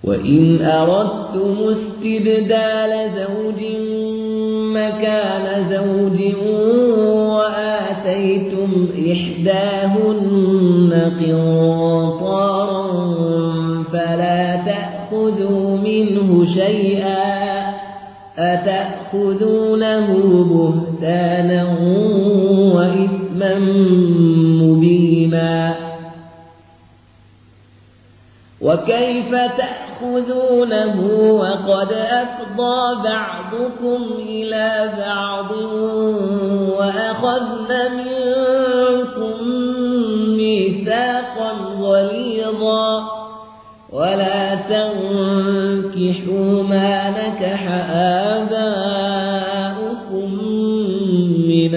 وإن أردتم استبدال زوج مكان زوج وآتيتم إحداهن قنطارا فلا تأخذوا منه شيئا أتأخذونه بهتانا وإثما مبينا وكيف تأخذونه وقد أفضى بعضكم إلى بعض وأخذن منكم ميثاقا غليظا ولا تنكحوا ما نكح آباؤكم من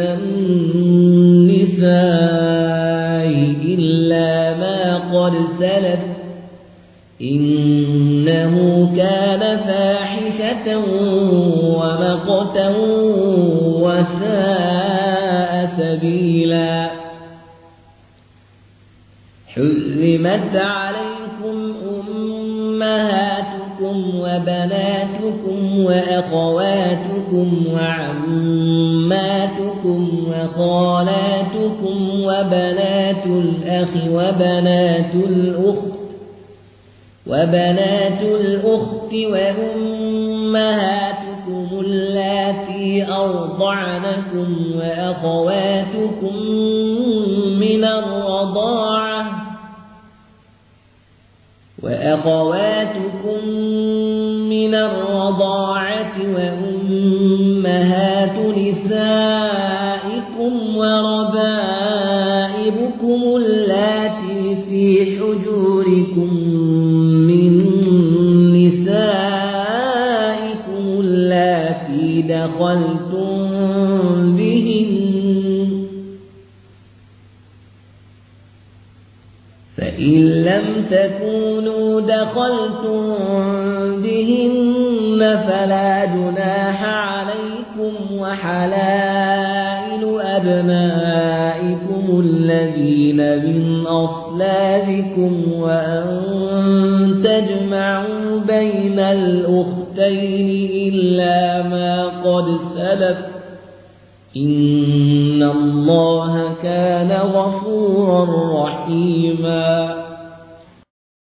النساء إلا ما قد سلف إنه كان فاحشة ومقتا وساء سبيلا حرمت عليكم أمهاتكم وبناتكم وأخواتكم وعماتكم وخالاتكم وبنات الأخ وبنات الأخت وأمهاتكم اللاتي أرضعنكم وأخواتكم من الرضاعة وأمهات نسائكم وربائبكم اللاتي في حجوركم من نسائكم اللاتي دخلتم بهن فإن لم تكونوا دخلتم بهن فلا جناح عليكم وحلائل أبنائكم الذين من أصلابكم وأن تجمعوا بين الأختين إلا ما قد سلف إن الله كان غفورا رحيما